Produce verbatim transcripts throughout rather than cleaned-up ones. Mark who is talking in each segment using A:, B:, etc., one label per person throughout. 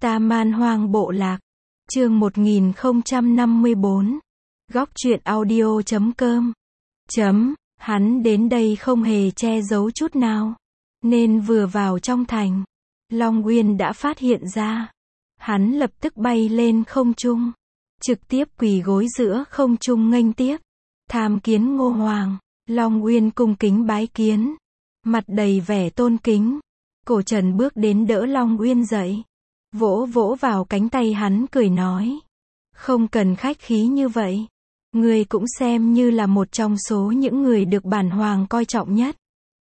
A: Ta Man Hoang Bộ Lạc. Chương một nghìn không trăm năm mươi bốn. Góc truyện audio chấm com. Chấm, hắn đến đây không hề che giấu chút nào. Nên vừa vào trong thành, Long Uyên đã phát hiện ra. Hắn lập tức bay lên không trung, trực tiếp quỳ gối giữa không trung nghênh tiếp. Tham kiến Ngô Hoàng. Long Uyên cung kính bái kiến, mặt đầy vẻ tôn kính. Cổ Trần bước đến đỡ Long Uyên dậy, vỗ vỗ vào cánh tay hắn cười nói. Không cần khách khí như vậy. Ngươi cũng xem như là một trong số những người được bản hoàng coi trọng nhất.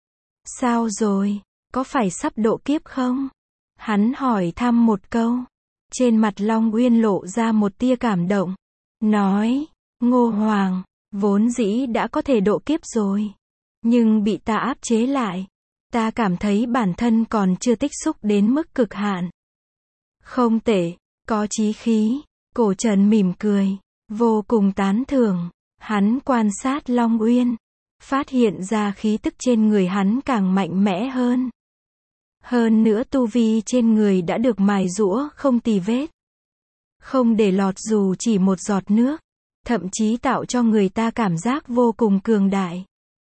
A: Sao rồi, có phải sắp độ kiếp không? Hắn hỏi thăm một câu. Trên mặt Long Uyên lộ ra một tia cảm động. Nói, Ngô Hoàng, vốn dĩ đã có thể độ kiếp rồi. Nhưng bị ta áp chế lại. Ta cảm thấy bản thân còn chưa tích xúc đến mức cực hạn. Không tệ, có chí khí. Cổ Trần mỉm cười, vô cùng tán thưởng. Hắn quan sát Long Uyên, phát hiện ra khí tức trên người hắn càng mạnh mẽ hơn. Hơn nữa tu vi trên người đã được mài giũa không tì vết. Không để lọt dù chỉ một giọt nước. Thậm chí tạo cho người ta cảm giác vô cùng cường đại.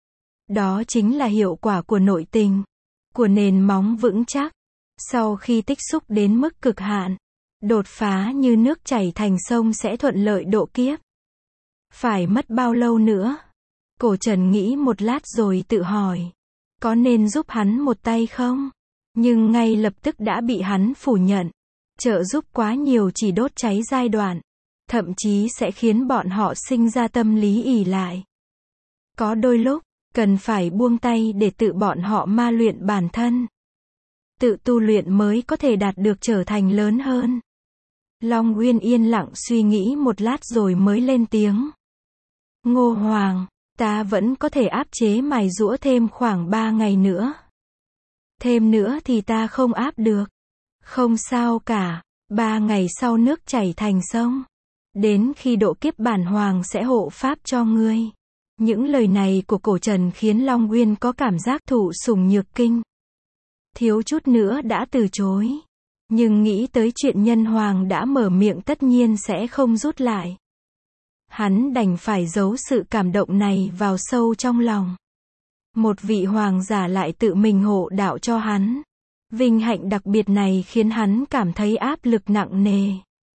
A: Đó chính là hiệu quả của nội tình, của nền móng vững chắc. Sau khi tích xúc đến mức cực hạn, đột phá như nước chảy thành sông sẽ thuận lợi độ kiếp. Phải mất bao lâu nữa? Cổ Trần nghĩ một lát rồi tự hỏi, có nên giúp hắn một tay không? Nhưng ngay lập tức đã bị hắn phủ nhận. Trợ giúp quá nhiều chỉ đốt cháy giai đoạn, thậm chí sẽ khiến bọn họ sinh ra tâm lý ỷ lại. Có đôi lúc, cần phải buông tay để tự bọn họ ma luyện bản thân. Tự tu luyện mới có thể đạt được trở thành lớn hơn. Long Uyên yên lặng suy nghĩ một lát rồi mới lên tiếng. Ngô Hoàng, ta vẫn có thể áp chế mài giũa thêm khoảng ba ngày nữa. Thêm nữa thì ta không áp được. Không sao cả, ba ngày sau nước chảy thành sông. Đến khi độ kiếp bản hoàng sẽ hộ pháp cho ngươi. Những lời này của Cổ Trần khiến Long Uyên có cảm giác thụ sủng nhược kinh. Thiếu chút nữa đã từ chối. Nhưng nghĩ tới chuyện nhân hoàng đã mở miệng tất nhiên sẽ không rút lại. Hắn đành phải giấu sự cảm động này vào sâu trong lòng. Một vị hoàng giả lại tự mình hộ đạo cho hắn. Vinh hạnh đặc biệt này khiến hắn cảm thấy áp lực nặng nề.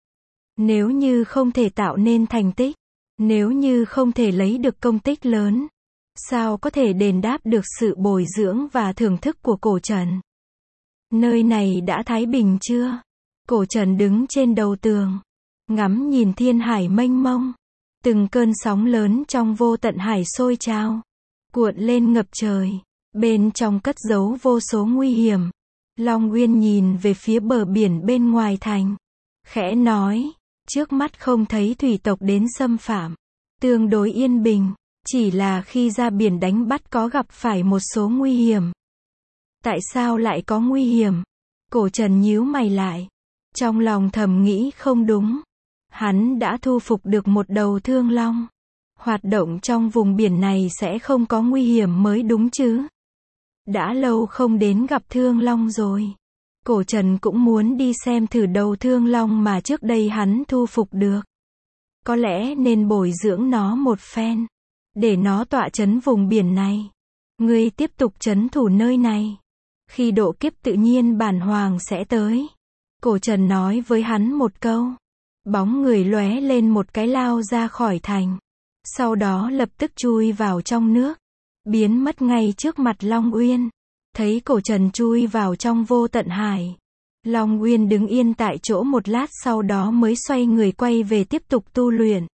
A: Nếu như không thể tạo nên thành tích, nếu như không thể lấy được công tích lớn, sao có thể đền đáp được sự bồi dưỡng và thưởng thức của Cổ Trần? Nơi này đã thái bình chưa? Cổ Trần đứng trên đầu tường, ngắm nhìn thiên hải mênh mông. Từng cơn sóng lớn trong vô tận hải sôi trào, cuộn lên ngập trời. Bên trong cất giấu vô số nguy hiểm. Long Uyên nhìn về phía bờ biển bên ngoài thành, khẽ nói, trước mắt không thấy thủy tộc đến xâm phạm, tương đối yên bình, chỉ là khi ra biển đánh bắt có gặp phải một số nguy hiểm. Tại sao lại có nguy hiểm? Cổ Trần nhíu mày lại, trong lòng thầm nghĩ không đúng. Hắn đã thu phục được một đầu thương long. Hoạt động trong vùng biển này sẽ không có nguy hiểm mới đúng chứ. Đã lâu không đến gặp thương long rồi. Cổ Trần cũng muốn đi xem thử đầu thương long mà trước đây hắn thu phục được. Có lẽ nên bồi dưỡng nó một phen, để nó tọa trấn vùng biển này. Ngươi tiếp tục trấn thủ nơi này. Khi độ kiếp tự nhiên bản hoàng sẽ tới. Cổ Trần nói với hắn một câu. Bóng người lóe lên một cái lao ra khỏi thành. Sau đó lập tức chui vào trong nước, biến mất ngay trước mặt Long Uyên. Thấy Cổ Trần chui vào trong vô tận hải, Long Uyên đứng yên tại chỗ một lát sau đó mới xoay người quay về tiếp tục tu luyện.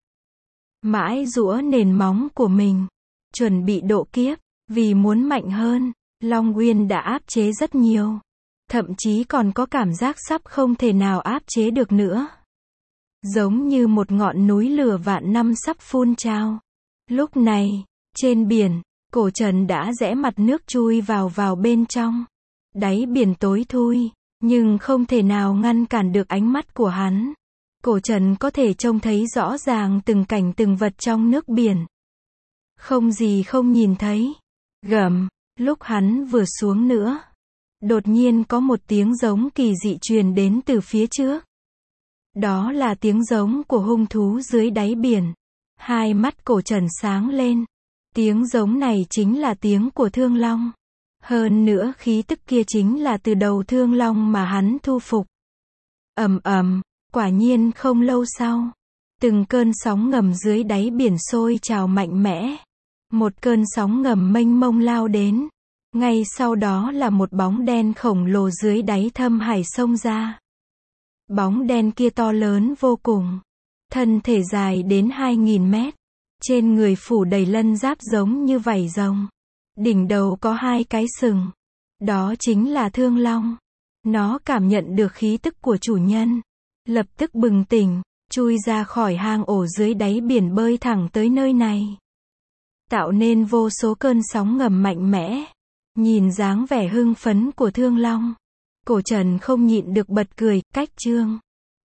A: Mãi giũa nền móng của mình, chuẩn bị độ kiếp. Vì muốn mạnh hơn, Long Uyên đã áp chế rất nhiều. Thậm chí còn có cảm giác sắp không thể nào áp chế được nữa. Giống như một ngọn núi lửa vạn năm sắp phun trào. Lúc này, trên biển, Cổ Trần đã rẽ mặt nước chui vào vào bên trong. Đáy biển tối thui, nhưng không thể nào ngăn cản được ánh mắt của hắn. Cổ Trần có thể trông thấy rõ ràng từng cảnh từng vật trong nước biển. Không gì không nhìn thấy. Gầm, lúc hắn vừa xuống nữa, Đột nhiên có một tiếng giống kỳ dị truyền đến từ phía trước. Đó là tiếng giống của hung thú dưới đáy biển. Hai mắt Cổ Trần sáng lên. Tiếng giống này chính là tiếng của Thương Long. Hơn nữa khí tức kia chính là từ đầu Thương Long mà hắn thu phục. Ầm ầm, quả nhiên không lâu sau, từng cơn sóng ngầm dưới đáy biển sôi trào mạnh mẽ. Một cơn sóng ngầm mênh mông lao đến. Ngay sau đó là một bóng đen khổng lồ dưới đáy thâm hải xông ra. Bóng đen kia to lớn vô cùng. Thân thể dài đến hai nghìn mét. Trên người phủ đầy lân giáp giống như vảy rồng. Đỉnh đầu có hai cái sừng. Đó chính là Thương Long. Nó cảm nhận được khí tức của chủ nhân. Lập tức bừng tỉnh, chui ra khỏi hang ổ dưới đáy biển bơi thẳng tới nơi này. Tạo nên vô số cơn sóng ngầm mạnh mẽ. Nhìn dáng vẻ hưng phấn của Thương Long, Cổ Trần không nhịn được bật cười. Cách chương